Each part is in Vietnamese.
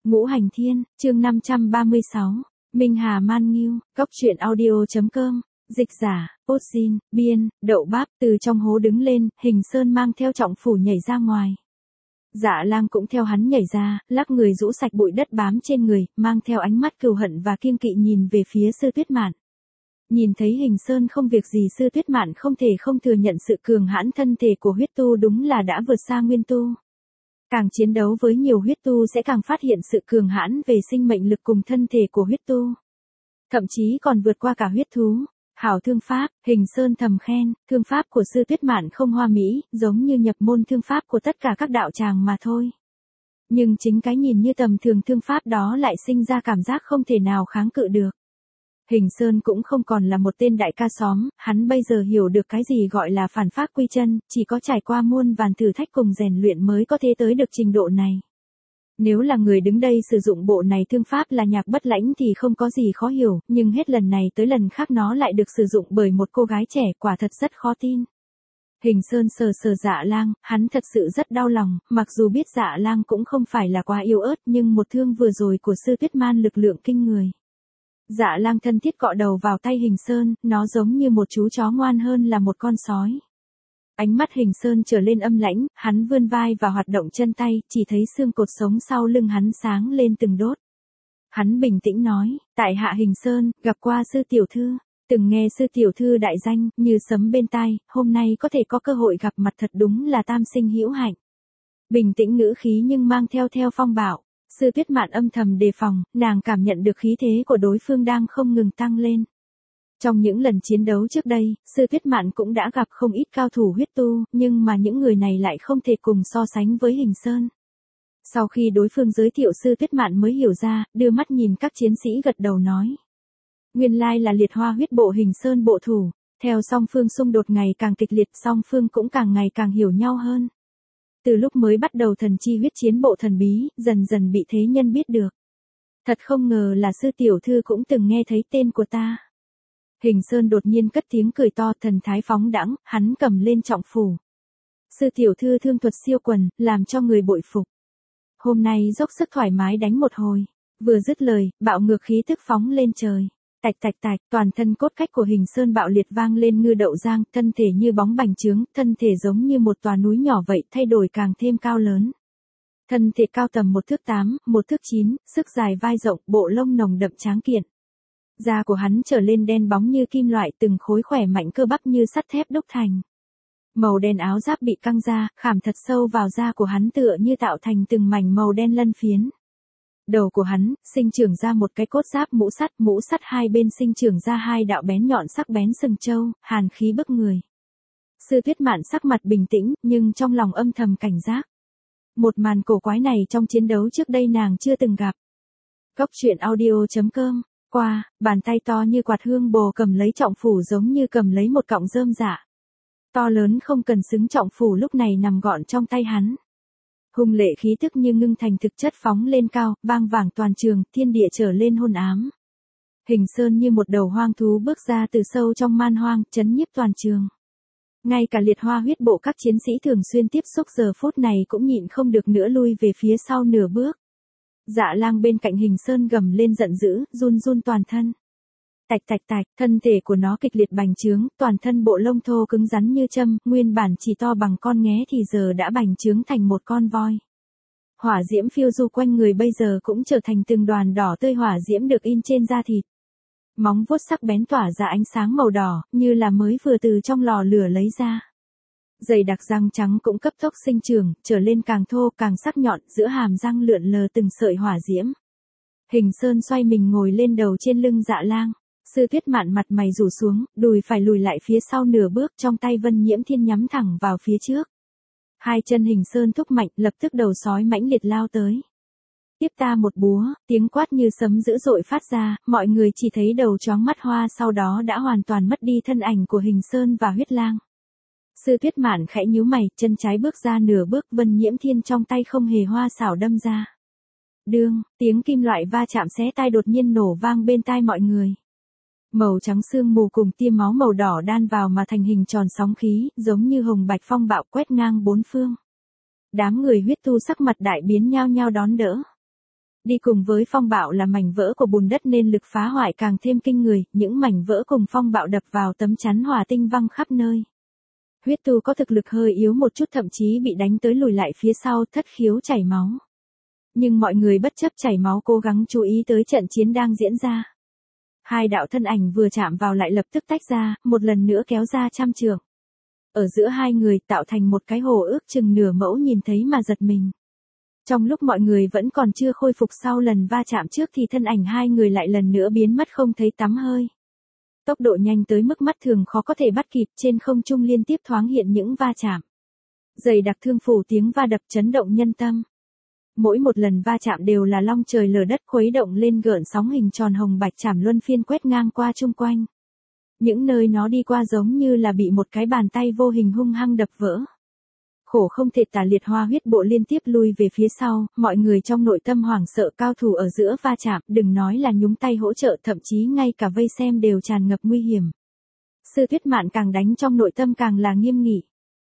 Ngũ Hành Thiên, chương 536, Minh Hà Man Nghiêu, Cốc truyện audio.com, dịch giả, Posin, biên, đậu báp, từ trong hố đứng lên, Hình Sơn mang theo trọng phủ nhảy ra ngoài. Dạ Lang cũng theo hắn nhảy ra, lắc người rũ sạch bụi đất bám trên người, mang theo ánh mắt cừu hận và kiêng kỵ nhìn về phía Sư Tuyết Mạn. Nhìn thấy Hình Sơn không việc gì, Sư Tuyết Mạn không thể không thừa nhận sự cường hãn thân thể của huyết tu đúng là đã vượt xa nguyên tu. Càng chiến đấu với nhiều huyết tu sẽ càng phát hiện sự cường hãn về sinh mệnh lực cùng thân thể của huyết tu. Thậm chí còn vượt qua cả huyết thú. Hảo thương pháp, Hình Sơn thầm khen, thương pháp của Sư Tuyết Mạn không hoa mỹ, giống như nhập môn thương pháp của tất cả các đạo tràng mà thôi. Nhưng chính cái nhìn như tầm thường thương pháp đó lại sinh ra cảm giác không thể nào kháng cự được. Hình Sơn cũng không còn là một tên đại ca xóm, hắn bây giờ hiểu được cái gì gọi là phản pháp quy chân, chỉ có trải qua muôn vàn thử thách cùng rèn luyện mới có thể tới được trình độ này. Nếu là người đứng đây sử dụng bộ này thương pháp là Nhạc Bất Lãnh thì không có gì khó hiểu, nhưng hết lần này tới lần khác nó lại được sử dụng bởi một cô gái trẻ, quả thật rất khó tin. Hình Sơn sờ sờ Dạ Lang, hắn thật sự rất đau lòng, mặc dù biết Dạ Lang cũng không phải là quá yếu ớt, nhưng một thương vừa rồi của Sư Tuyết Man lực lượng kinh người. Dạ Lang thân thiết cọ đầu vào tay Hình Sơn, nó giống như một chú chó ngoan hơn là một con sói. Ánh mắt Hình Sơn trở lên âm lãnh, hắn vươn vai và hoạt động chân tay, chỉ thấy xương cột sống sau lưng hắn sáng lên từng đốt. Hắn bình tĩnh nói, tại hạ Hình Sơn, gặp qua sư tiểu thư, từng nghe sư tiểu thư đại danh, như sấm bên tai, hôm nay có thể có cơ hội gặp mặt thật đúng là tam sinh hữu hạnh. Bình tĩnh ngữ khí nhưng mang theo phong bạo. Sư Tuyết Mạn âm thầm đề phòng, nàng cảm nhận được khí thế của đối phương đang không ngừng tăng lên. Trong những lần chiến đấu trước đây, Sư Tuyết Mạn cũng đã gặp không ít cao thủ huyết tu, nhưng mà những người này lại không thể cùng so sánh với Hình Sơn. Sau khi đối phương giới thiệu, Sư Tuyết Mạn mới hiểu ra, đưa mắt nhìn các chiến sĩ gật đầu nói. Nguyên lai là Liệt Hoa huyết bộ Hình Sơn bộ thủ, theo song phương xung đột ngày càng kịch liệt, song phương cũng càng ngày càng hiểu nhau hơn. Từ lúc mới bắt đầu thần chi huyết chiến bộ thần bí, dần dần bị thế nhân biết được. Thật không ngờ là sư tiểu thư cũng từng nghe thấy tên của ta. Hình Sơn đột nhiên cất tiếng cười to, thần thái phóng đãng, hắn cầm lên trọng phủ. Sư tiểu thư thương thuật siêu quần, làm cho người bội phục. Hôm nay dốc sức thoải mái đánh một hồi. Vừa dứt lời, bạo ngược khí tức phóng lên trời. Tạch tạch tạch, toàn thân cốt cách của Hình Sơn bạo liệt vang lên ngư đậu giang, thân thể như bóng bành trướng, thân thể giống như một tòa núi nhỏ vậy, thay đổi càng thêm cao lớn. Thân thể cao tầm 1 thước 8, 1 thước 9, sức dài vai rộng, bộ lông nồng đậm tráng kiện. Da của hắn trở lên đen bóng như kim loại, từng khối khỏe mạnh cơ bắp như sắt thép đúc thành. Màu đen áo giáp bị căng ra, khảm thật sâu vào da của hắn tựa như tạo thành từng mảnh màu đen lân phiến. Đầu của hắn, sinh trưởng ra một cái cốt giáp mũ sắt hai bên sinh trưởng ra hai đạo bén nhọn sắc bén sừng trâu, hàn khí bức người. Sư Tuyết Mạn sắc mặt bình tĩnh, nhưng trong lòng âm thầm cảnh giác. Một màn cổ quái này trong chiến đấu trước đây nàng chưa từng gặp. Cốc truyện audio.com, qua, bàn tay to như quạt hương bồ cầm lấy trọng phủ giống như cầm lấy một cọng rơm rạ. To lớn không cần xứng, trọng phủ lúc này nằm gọn trong tay hắn. Hung lệ khí tức như ngưng thành thực chất phóng lên cao, vang vàng toàn trường, thiên địa trở lên hôn ám. Hình Sơn như một đầu hoang thú bước ra từ sâu trong man hoang, chấn nhiếp toàn trường. Ngay cả Liệt Hoa huyết bộ các chiến sĩ thường xuyên tiếp xúc giờ phút này cũng nhịn không được nữa lui về phía sau nửa bước. Dạ Lang bên cạnh Hình Sơn gầm lên giận dữ, run run toàn thân. Tạch tạch tạch, thân thể của nó kịch liệt bành trướng, toàn thân bộ lông thô cứng rắn như châm, nguyên bản chỉ to bằng con nghé thì giờ đã bành trướng thành một con voi. Hỏa diễm phiêu du quanh người bây giờ cũng trở thành từng đoàn đỏ tươi, hỏa diễm được in trên da thịt. Móng vuốt sắc bén tỏa ra ánh sáng màu đỏ, như là mới vừa từ trong lò lửa lấy ra. Dày đặc răng trắng cũng cấp tốc sinh trưởng, trở lên càng thô càng sắc nhọn, giữa hàm răng lượn lờ từng sợi hỏa diễm. Hình Sơn xoay mình ngồi lên đầu trên lưng Dạ Lang. Sư Tuyết Mạn mặt mày rủ xuống, đùi phải lùi lại phía sau nửa bước, trong tay Vân Nhiễm Thiên nhắm thẳng vào phía trước. Hai chân Hình Sơn thúc mạnh, lập tức đầu sói mãnh liệt lao tới. Tiếp ta một búa, tiếng quát như sấm dữ dội phát ra, mọi người chỉ thấy đầu chóng mắt hoa, sau đó đã hoàn toàn mất đi thân ảnh của Hình Sơn và Huyết Lang. Sư Tuyết Mạn khẽ nhíu mày, chân trái bước ra nửa bước, Vân Nhiễm Thiên trong tay không hề hoa xảo đâm ra. Đương, tiếng kim loại va chạm xé tai đột nhiên nổ vang bên tai mọi người. Màu trắng sương mù cùng tia máu màu đỏ đan vào mà thành hình tròn sóng khí, giống như hồng bạch phong bạo quét ngang bốn phương. Đám người huyết tu sắc mặt đại biến nhao nhao đón đỡ. Đi cùng với phong bạo là mảnh vỡ của bùn đất nên lực phá hoại càng thêm kinh người, những mảnh vỡ cùng phong bạo đập vào tấm chắn hỏa tinh văng khắp nơi. Huyết tu có thực lực hơi yếu một chút, thậm chí bị đánh tới lùi lại phía sau, thất khiếu chảy máu. Nhưng mọi người bất chấp chảy máu cố gắng chú ý tới trận chiến đang diễn ra. Hai đạo thân ảnh vừa chạm vào lại lập tức tách ra, một lần nữa kéo ra trăm trượng. Ở giữa hai người tạo thành một cái hồ ước chừng nửa mẫu, nhìn thấy mà giật mình. Trong lúc mọi người vẫn còn chưa khôi phục sau lần va chạm trước thì thân ảnh hai người lại lần nữa biến mất không thấy tăm hơi. Tốc độ nhanh tới mức mắt thường khó có thể bắt kịp, trên không trung liên tiếp thoáng hiện những va chạm. Dày đặc thương phủ, tiếng va đập chấn động nhân tâm. Mỗi một lần va chạm đều là long trời lở đất, khuấy động lên gợn sóng hình tròn hồng bạch chảm luân phiên quét ngang qua chung quanh. Những nơi nó đi qua giống như là bị một cái bàn tay vô hình hung hăng đập vỡ. Khổ không thể tả liệt, Hoa Huyết Bộ liên tiếp lui về phía sau, mọi người trong nội tâm hoảng sợ, cao thủ ở giữa va chạm, đừng nói là nhúng tay hỗ trợ, thậm chí ngay cả vây xem đều tràn ngập nguy hiểm. Sư Tuyết Mạn càng đánh trong nội tâm càng là nghiêm nghị.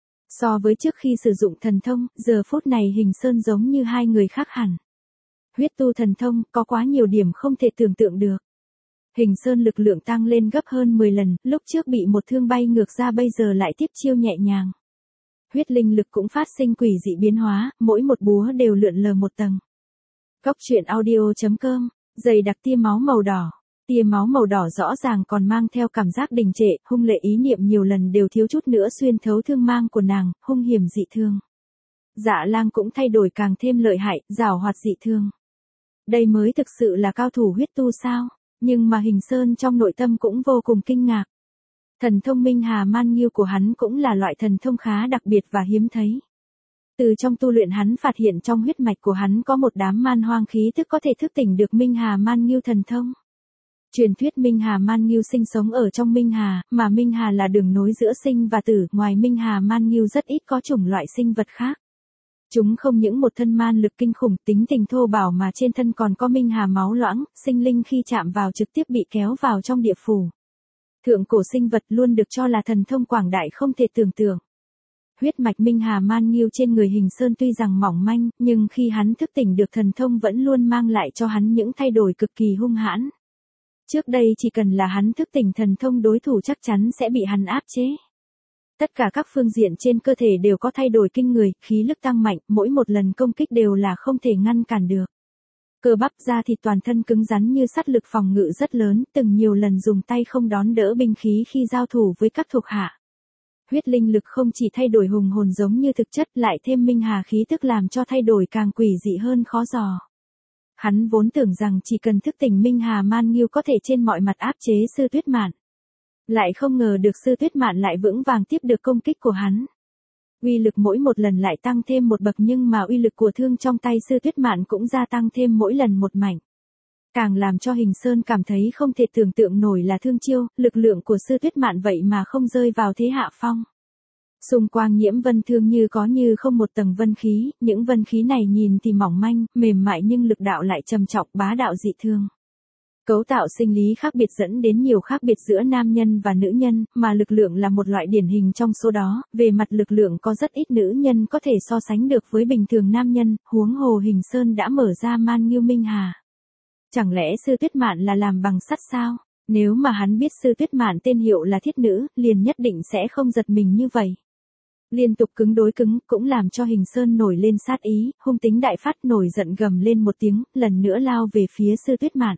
So với trước khi sử dụng thần thông, giờ phút này Hình Sơn giống như hai người khác hẳn. Huyết tu thần thông có quá nhiều điểm không thể tưởng tượng được. Hình Sơn lực lượng tăng lên gấp hơn 10 lần, lúc trước bị một thương bay ngược ra bây giờ lại tiếp chiêu nhẹ nhàng. Huyết linh lực cũng phát sinh quỷ dị biến hóa, mỗi một búa đều lượn lờ một tầng. Cốc truyện audio.com, dày đặc tia máu màu đỏ. Tia máu màu đỏ rõ ràng còn mang theo cảm giác đình trệ, hung lệ, ý niệm nhiều lần đều thiếu chút nữa xuyên thấu thương mang của nàng, hung hiểm dị thương. Dạ Lang cũng thay đổi càng thêm lợi hại, giảo hoạt dị thương. Đây mới thực sự là cao thủ huyết tu sao? Nhưng mà Hình Sơn trong nội tâm cũng vô cùng kinh ngạc. Thần thông Minh Hà Man Nghiêu của hắn cũng là loại thần thông khá đặc biệt và hiếm thấy. Từ trong tu luyện hắn phát hiện trong huyết mạch của hắn có một đám man hoang khí tức có thể thức tỉnh được Minh Hà Man Nghiêu thần thông. Truyền thuyết Minh Hà Man Nghiêu sinh sống ở trong Minh Hà, mà Minh Hà là đường nối giữa sinh và tử, ngoài Minh Hà Man Nghiêu rất ít có chủng loại sinh vật khác. Chúng không những một thân man lực kinh khủng, tính tình thô bạo mà trên thân còn có Minh Hà máu loãng, sinh linh khi chạm vào trực tiếp bị kéo vào trong địa phủ. Thượng cổ sinh vật luôn được cho là thần thông quảng đại không thể tưởng tượng. Huyết mạch Minh Hà Man Nghiêu trên người Hình Sơn tuy rằng mỏng manh, nhưng khi hắn thức tỉnh được thần thông vẫn luôn mang lại cho hắn những thay đổi cực kỳ hung hãn. Trước đây chỉ cần là hắn thức tỉnh thần thông, đối thủ chắc chắn sẽ bị hắn áp chế. Tất cả các phương diện trên cơ thể đều có thay đổi kinh người, khí lực tăng mạnh, mỗi một lần công kích đều là không thể ngăn cản được. Cơ bắp da thịt toàn thân cứng rắn như sắt, lực phòng ngự rất lớn, từng nhiều lần dùng tay không đón đỡ binh khí khi giao thủ với các thuộc hạ. Huyết linh lực không chỉ thay đổi hùng hồn giống như thực chất, lại thêm Minh Hà khí tức làm cho thay đổi càng quỷ dị hơn khó dò. Hắn vốn tưởng rằng chỉ cần thức tỉnh Minh Hà Man Nghiêu có thể trên mọi mặt áp chế Sư Tuyết Mạn. Lại không ngờ được Sư Tuyết Mạn lại vững vàng tiếp được công kích của hắn. Uy lực mỗi một lần lại tăng thêm một bậc, nhưng mà uy lực của thương trong tay Sư Tuyết Mạn cũng gia tăng thêm mỗi lần một mảnh. Càng làm cho Hình Sơn cảm thấy không thể tưởng tượng nổi là thương chiêu, lực lượng của Sư Tuyết Mạn vậy mà không rơi vào thế hạ phong. Xung quanh nhiễm vân thương như có như không một tầng vân khí, những vân khí này nhìn thì mỏng manh, mềm mại nhưng lực đạo lại trầm trọng, bá đạo dị thương. Cấu tạo sinh lý khác biệt dẫn đến nhiều khác biệt giữa nam nhân và nữ nhân, mà lực lượng là một loại điển hình trong số đó. Về mặt lực lượng có rất ít nữ nhân có thể so sánh được với bình thường nam nhân, huống hồ Hình Sơn đã mở ra Man Nghiêu Minh Hà. Chẳng lẽ Sư Tuyết Mạn là làm bằng sắt sao? Nếu mà hắn biết Sư Tuyết Mạn tên hiệu là thiết nữ, liền nhất định sẽ không giật mình như vậy. Liên tục cứng đối cứng, cũng làm cho Hình Sơn nổi lên sát ý, hung tính đại phát, nổi giận gầm lên một tiếng, lần nữa lao về phía Sư Tuyết Mạn.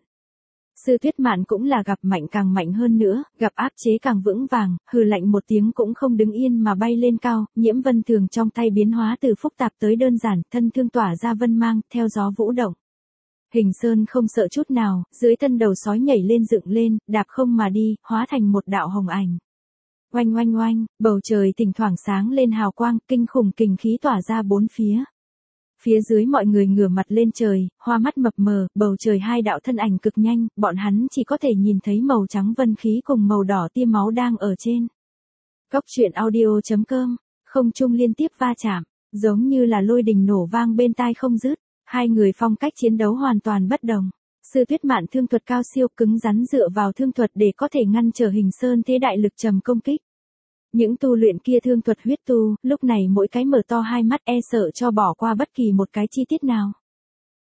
Sư Tuyết Mạn cũng là gặp mạnh càng mạnh hơn nữa, gặp áp chế càng vững vàng, hừ lạnh một tiếng cũng không đứng yên mà bay lên cao, nhiễm vân thường trong tay biến hóa từ phức tạp tới đơn giản, thân thương tỏa ra vân mang, theo gió vũ động. Hình Sơn không sợ chút nào, dưới thân đầu sói nhảy lên dựng lên, đạp không mà đi, hóa thành một đạo hồng ảnh. Oanh oanh oanh, bầu trời thỉnh thoảng sáng lên hào quang, kinh khủng kình khí tỏa ra bốn phía. Phía dưới mọi người ngửa mặt lên trời, hoa mắt mập mờ, bầu trời hai đạo thân ảnh cực nhanh, bọn hắn chỉ có thể nhìn thấy màu trắng vân khí cùng màu đỏ tia máu đang ở trên. Cốc truyện audio.com, không trung liên tiếp va chạm, giống như là lôi đình nổ vang bên tai không dứt. Hai người phong cách chiến đấu hoàn toàn bất đồng. Sư Tuyết Mạn thương thuật cao siêu, cứng rắn dựa vào thương thuật để có thể ngăn trở Hình Sơn thế đại lực trầm công kích. Những tu luyện kia thương thuật huyết tu, lúc này mỗi cái mở to hai mắt e sợ cho bỏ qua bất kỳ một cái chi tiết nào.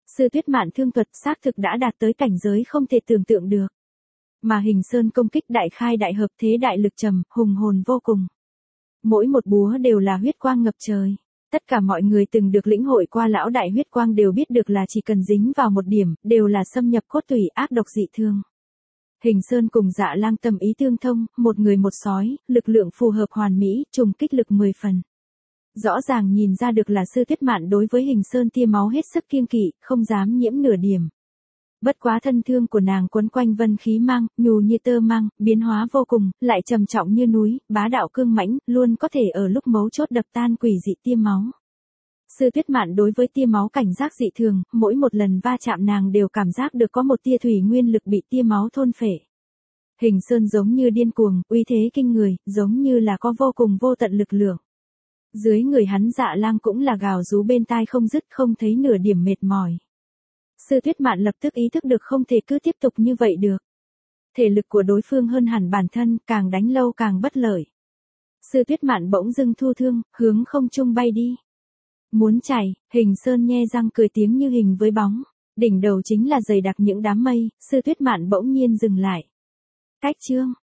Sư Tuyết Mạn thương thuật xác thực đã đạt tới cảnh giới không thể tưởng tượng được. Mà Hình Sơn công kích đại khai đại hợp thế đại lực trầm, hùng hồn vô cùng. Mỗi một búa đều là huyết quang ngập trời. Tất cả mọi người từng được lĩnh hội qua lão đại huyết quang đều biết được là chỉ cần dính vào một điểm, đều là xâm nhập cốt tủy ác độc dị thương. Hình Sơn cùng Dạ Lang tâm ý tương thông, một người một sói, lực lượng phù hợp hoàn mỹ, trùng kích lực 10 phần. Rõ ràng nhìn ra được là Sư Tuyết Mạn đối với Hình Sơn tia máu hết sức kiêng kỵ, không dám nhiễm nửa điểm. Bất quá thân thương của nàng quấn quanh vân khí mang, nhù như tơ mang, biến hóa vô cùng, lại trầm trọng như núi, bá đạo cương mãnh, luôn có thể ở lúc mấu chốt đập tan quỷ dị tia máu. Sư Tuyết Mạn đối với tia máu cảnh giác dị thường, mỗi một lần va chạm nàng đều cảm giác được có một tia thủy nguyên lực bị tia máu thôn phệ. Hình Sơn giống như điên cuồng, uy thế kinh người, giống như là có vô cùng vô tận lực lượng. Dưới người hắn Dạ Lang cũng là gào rú bên tai không dứt, không thấy nửa điểm mệt mỏi. Sư Tuyết Mạn lập tức ý thức được không thể cứ tiếp tục như vậy được. Thể lực của đối phương hơn hẳn bản thân, càng đánh lâu càng bất lợi. Sư Tuyết Mạn bỗng dưng thu thương, hướng không trung bay đi. Muốn chạy, Hình Sơn nhe răng cười tiếng như hình với bóng. Đỉnh đầu chính là dày đặc những đám mây, Sư Tuyết Mạn bỗng nhiên dừng lại. Cách chương.